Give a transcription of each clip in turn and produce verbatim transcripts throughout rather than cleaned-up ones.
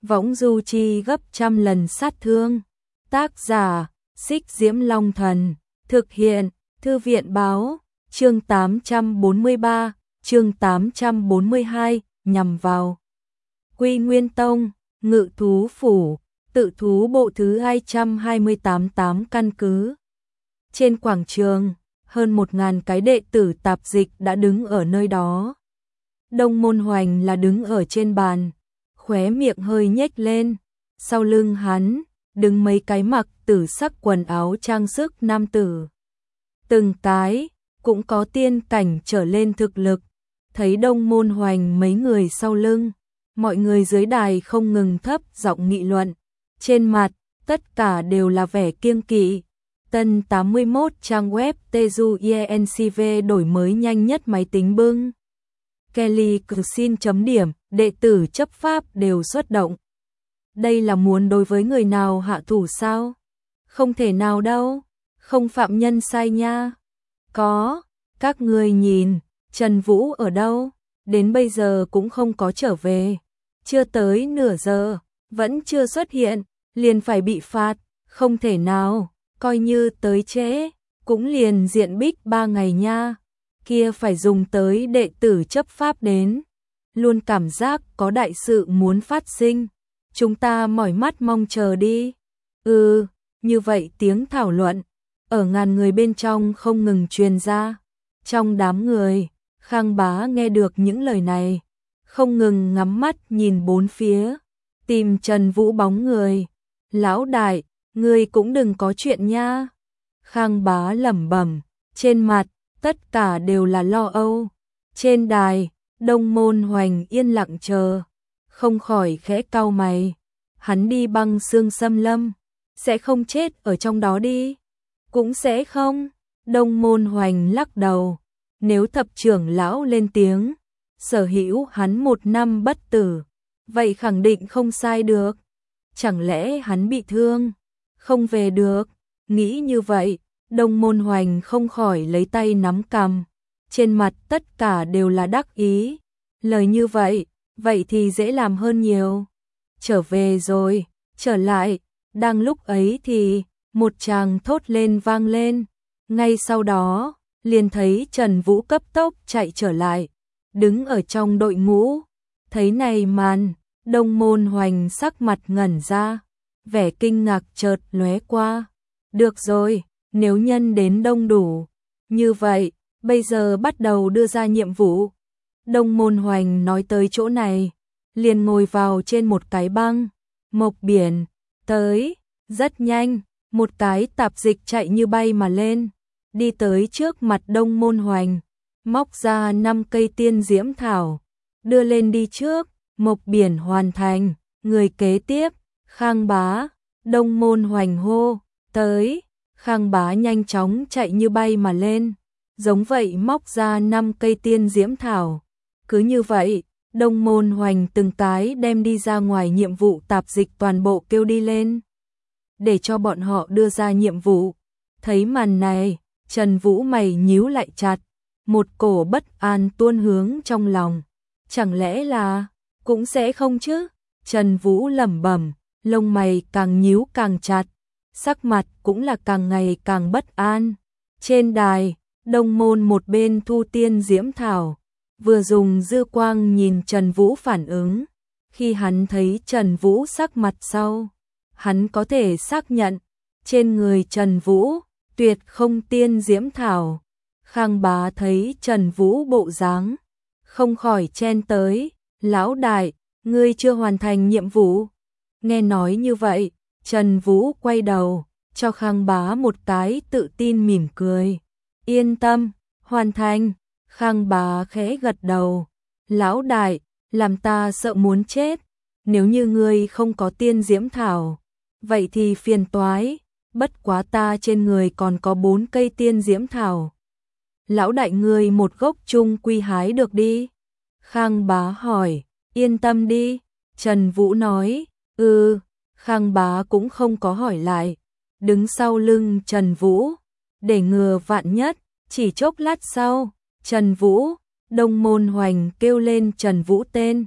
võng du chi gấp trăm lần sát thương. Tác giả, Xích Diễm Long Thần. Thực hiện, Thư viện Báo. Chương tám trăm bốn mươi ba, chương tám trăm bốn mươi hai, nhằm vào Quy Nguyên Tông, Ngự Thú Phủ, Tự Thú Bộ thứ hai trăm hai mươi tám tám căn cứ. Trên quảng trường, hơn một ngàn cái đệ tử tạp dịch đã đứng ở nơi đó. Đông Môn Hoành là đứng ở trên bàn, khóe miệng hơi nhếch lên, sau lưng hắn, đứng mấy cái mặc tử sắc quần áo trang sức nam tử. Từng cái, cũng có tiên cảnh trở lên thực lực, thấy Đông Môn Hoành mấy người sau lưng, mọi người dưới đài không ngừng thấp giọng nghị luận, trên mặt, tất cả đều là vẻ kiêng kỵ. Tân tám mươi mốt trang web Teju i en xê vê đổi mới nhanh nhất máy tính bưng. Kelly xin chấm điểm, đệ tử chấp pháp đều xuất động. Đây là muốn đối với người nào hạ thủ sao? Không thể nào đâu, không phạm nhân sai nha. Có, các ngươi nhìn, Trần Vũ ở đâu? Đến bây giờ cũng không có trở về. Chưa tới nửa giờ, vẫn chưa xuất hiện, liền phải bị phạt, không thể nào, coi như tới trễ, cũng liền diện bích ba ngày nha. Kia phải dùng tới đệ tử chấp pháp đến. Luôn cảm giác có đại sự muốn phát sinh. Chúng ta mỏi mắt mong chờ đi. Ừ, như vậy tiếng thảo luận ở ngàn người bên trong không ngừng truyền ra. Trong đám người, Khang Bá nghe được những lời này, không ngừng ngắm mắt nhìn bốn phía, tìm Trần Vũ bóng người. Lão đại, ngươi cũng đừng có chuyện nha. Khang Bá lẩm bẩm, trên mặt tất cả đều là lo âu. Trên đài, Đông Môn Hoành yên lặng chờ, không khỏi khẽ cau mày. Hắn đi băng xương xâm lâm, sẽ không chết ở trong đó đi. Cũng sẽ không. Đông Môn Hoành lắc đầu, nếu thập trưởng lão lên tiếng, sở hữu hắn một năm bất tử, vậy khẳng định không sai được. Chẳng lẽ hắn bị thương, không về được? Nghĩ như vậy, Đông Môn Hoành không khỏi lấy tay nắm cằm, trên mặt tất cả đều là đắc ý. Lời như vậy, vậy thì dễ làm hơn nhiều. Trở về rồi, trở lại. Đang lúc ấy thì một tràng thốt lên vang lên. Ngay sau đó, liền thấy Trần Vũ cấp tốc chạy trở lại, đứng ở trong đội ngũ. Thấy này màn, Đông Môn Hoành sắc mặt ngẩn ra, vẻ kinh ngạc chợt lóe qua. Được rồi, nếu nhân đến đông đủ, như vậy, bây giờ bắt đầu đưa ra nhiệm vụ. Đông Môn Hoành nói tới chỗ này, liền ngồi vào trên một cái băng. Mộc Biển, tới, rất nhanh, một cái tạp dịch chạy như bay mà lên, đi tới trước mặt Đông Môn Hoành, móc ra năm cây tiên diễm thảo, đưa lên đi trước. Mộc Biển hoàn thành, người kế tiếp, Khang Bá. Đông Môn Hoành hô, tới. Khang Bá nhanh chóng chạy như bay mà lên, giống vậy móc ra năm cây tiên diễm thảo. Cứ như vậy, Đông Môn Hoành từng cái đem đi ra ngoài nhiệm vụ tạp dịch toàn bộ kêu đi lên, để cho bọn họ đưa ra nhiệm vụ. Thấy màn này, Trần Vũ mày nhíu lại chặt, một cổ bất an tuôn hướng trong lòng. Chẳng lẽ là, cũng sẽ không chứ? Trần Vũ lẩm bẩm, lông mày càng nhíu càng chặt, sắc mặt cũng là càng ngày càng bất an. Trên đài, Đông Môn một bên thu tiên diễm thảo, vừa dùng dư quang nhìn Trần Vũ phản ứng. Khi hắn thấy Trần Vũ sắc mặt sau, hắn có thể xác nhận, trên người Trần Vũ, tuyệt không tiên diễm thảo. Khang Bá thấy Trần Vũ bộ dáng, không khỏi chen tới, lão đại, ngươi chưa hoàn thành nhiệm vụ. Nghe nói như vậy, Trần Vũ quay đầu, cho Khang Bá một cái tự tin mỉm cười. Yên tâm, hoàn thành. Khang Bá khẽ gật đầu. Lão đại, làm ta sợ muốn chết. Nếu như ngươi không có tiên diễm thảo, vậy thì phiền toái. Bất quá ta trên người còn có bốn cây tiên diễm thảo. Lão đại ngươi một gốc chung quy hái được đi. Khang Bá hỏi. Yên tâm đi. Trần Vũ nói. Ừ. Khang Bá cũng không có hỏi lại, đứng sau lưng Trần Vũ, để ngừa vạn nhất. Chỉ chốc lát sau, Trần Vũ, Đông Môn Hoành kêu lên Trần Vũ tên.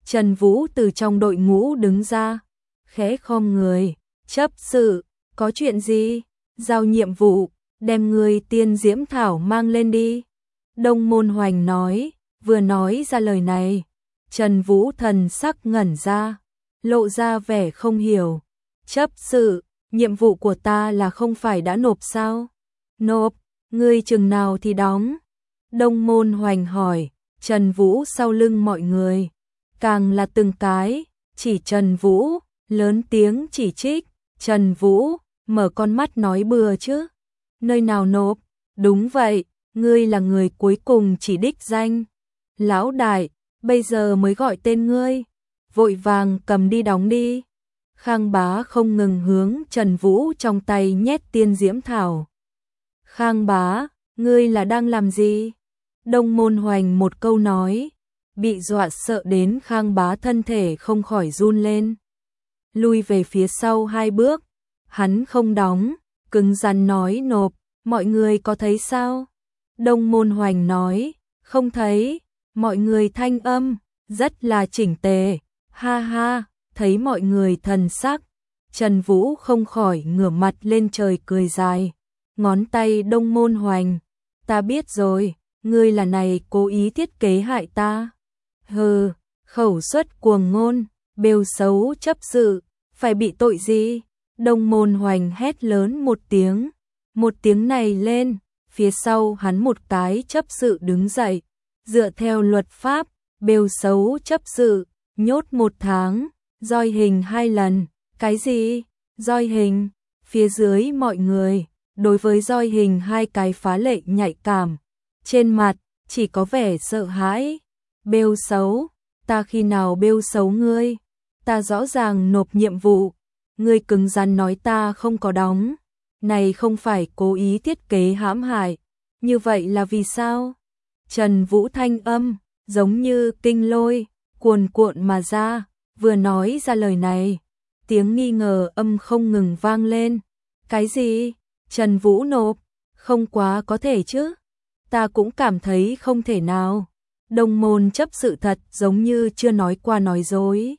Trần Vũ từ trong đội ngũ đứng ra, khẽ khom người, chấp sự, có chuyện gì? Giao nhiệm vụ, đem người tiên diễm thảo mang lên đi. Đông Môn Hoành nói, vừa nói ra lời này, Trần Vũ thần sắc ngẩn ra, lộ ra vẻ không hiểu. Chấp sự, nhiệm vụ của ta là không phải đã nộp sao? Nộp, ngươi chừng nào thì đóng? Đông Môn Hoành hỏi. Trần Vũ sau lưng mọi người, càng là từng cái, chỉ Trần Vũ, lớn tiếng chỉ trích. Trần Vũ, mở con mắt nói bừa chứ. Nơi nào nộp? Đúng vậy, ngươi là người cuối cùng chỉ đích danh. Lão đại, bây giờ mới gọi tên ngươi, vội vàng cầm đi đóng đi. Khang Bá không ngừng hướng Trần Vũ trong tay nhét tiên diễm thảo. Khang Bá, ngươi là đang làm gì? Đông Môn Hoành một câu nói, bị dọa sợ đến Khang Bá thân thể không khỏi run lên. Lui về phía sau hai bước, hắn không đóng, cứng rắn nói nộp, mọi người có thấy sao? Đông Môn Hoành nói, không thấy, mọi người thanh âm, rất là chỉnh tề, ha ha, thấy mọi người thần sắc. Trần Vũ không khỏi ngửa mặt lên trời cười dài, ngón tay Đông Môn Hoành, ta biết rồi. Ngươi là này cố ý thiết kế hại ta. Hừ, khẩu suất cuồng ngôn, bêu xấu chấp sự, phải bị tội gì? Đông Môn Hoành hét lớn một tiếng. Một tiếng này lên, phía sau hắn một cái chấp sự đứng dậy. Dựa theo luật pháp, bêu xấu chấp sự, nhốt một tháng, roi hình hai lần. Cái gì? Roi hình? Phía dưới mọi người, đối với roi hình hai cái phá lệ nhạy cảm. Trên mặt, chỉ có vẻ sợ hãi. Bêu xấu, ta khi nào bêu xấu ngươi? Ta rõ ràng nộp nhiệm vụ. Ngươi cứng rắn nói ta không có đóng. Này không phải cố ý thiết kế hãm hại. Như vậy là vì sao? Trần Vũ thanh âm, giống như kinh lôi, cuồn cuộn mà ra. Vừa nói ra lời này, tiếng nghi ngờ âm không ngừng vang lên. Cái gì? Trần Vũ nộp? Không quá có thể chứ? Ta cũng cảm thấy không thể nào. Đông Môn chấp sự thật giống như chưa nói qua nói dối.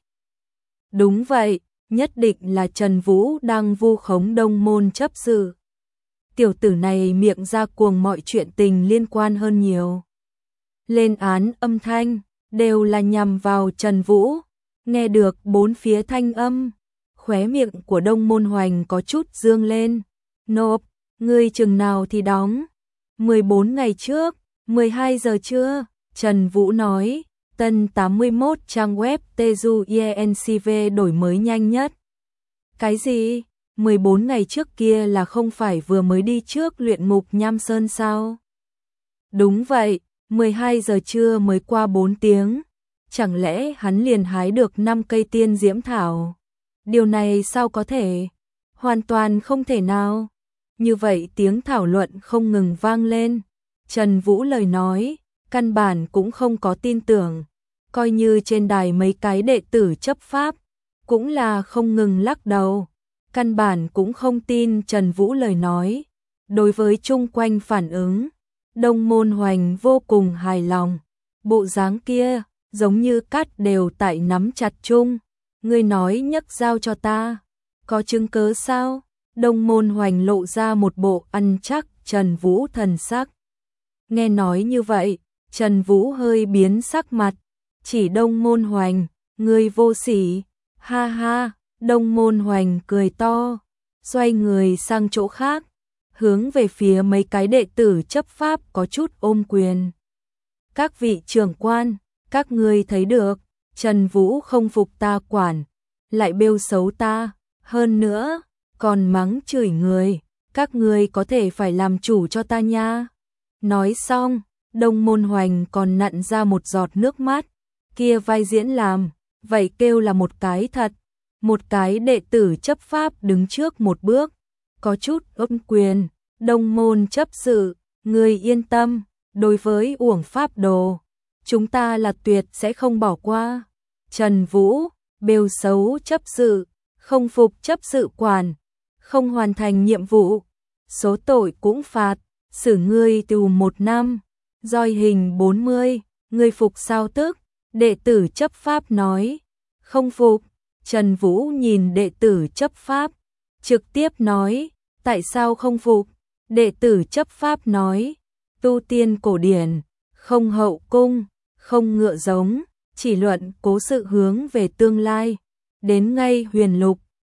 Đúng vậy, nhất định là Trần Vũ đang vu khống Đông Môn chấp sự. Tiểu tử này miệng ra cuồng mọi chuyện tình liên quan hơn nhiều. Lên án âm thanh, đều là nhằm vào Trần Vũ. Nghe được bốn phía thanh âm, khóe miệng của Đông Môn Hoành có chút dương lên. Nộp, ngươi chừng nào thì đóng? mười bốn ngày trước, mười hai giờ trưa, Trần Vũ nói, tân tám mươi mốt trang web Teju i en xê vê đổi mới nhanh nhất. Cái gì? mười bốn ngày trước kia là không phải vừa mới đi trước luyện ngục Nham Sơn sao? Đúng vậy, mười hai giờ trưa mới qua bốn tiếng. Chẳng lẽ hắn liền hái được năm cây tiên diễm thảo? Điều này sao có thể? Hoàn toàn không thể nào. Như vậy tiếng thảo luận không ngừng vang lên. Trần Vũ lời nói, căn bản cũng không có tin tưởng. Coi như trên đài mấy cái đệ tử chấp pháp, cũng là không ngừng lắc đầu. Căn bản cũng không tin Trần Vũ lời nói. Đối với chung quanh phản ứng, Đông Môn Hoành vô cùng hài lòng. Bộ dáng kia, giống như cát đều tại nắm chặt chung. Ngươi nói nhấc dao cho ta, có chứng cớ sao? Đông Môn Hoành lộ ra một bộ ăn chắc Trần Vũ thần sắc. Nghe nói như vậy, Trần Vũ hơi biến sắc mặt, chỉ Đông Môn Hoành, ngươi vô sỉ, ha ha. Đông Môn Hoành cười to, xoay người sang chỗ khác, hướng về phía mấy cái đệ tử chấp pháp có chút ôm quyền. Các vị trưởng quan, các ngươi thấy được, Trần Vũ không phục ta quản, lại bêu xấu ta, hơn nữa, còn mắng chửi người, các ngươi có thể phải làm chủ cho ta nha. Nói xong, Đông Môn Hoành còn nặn ra một giọt nước mắt, kia vai diễn làm, vậy kêu là một cái thật. Một cái đệ tử chấp pháp đứng trước một bước, có chút ôm quyền, Đông Môn chấp sự, người yên tâm, đối với uổng pháp đồ, chúng ta là tuyệt sẽ không bỏ qua. Trần Vũ, bêu xấu chấp sự, không phục chấp sự quản, không hoàn thành nhiệm vụ, số tội cũng phạt, xử ngươi tù một năm, roi hình bốn mươi, ngươi phục sao tức, Đệ tử chấp pháp nói, không phục. Trần Vũ nhìn đệ tử chấp pháp, trực tiếp nói, tại sao không phục? Đệ tử chấp pháp nói, tu tiên cổ điển, không hậu cung, không ngựa giống, chỉ luận cố sự hướng về tương lai. Đến ngay huyền lục,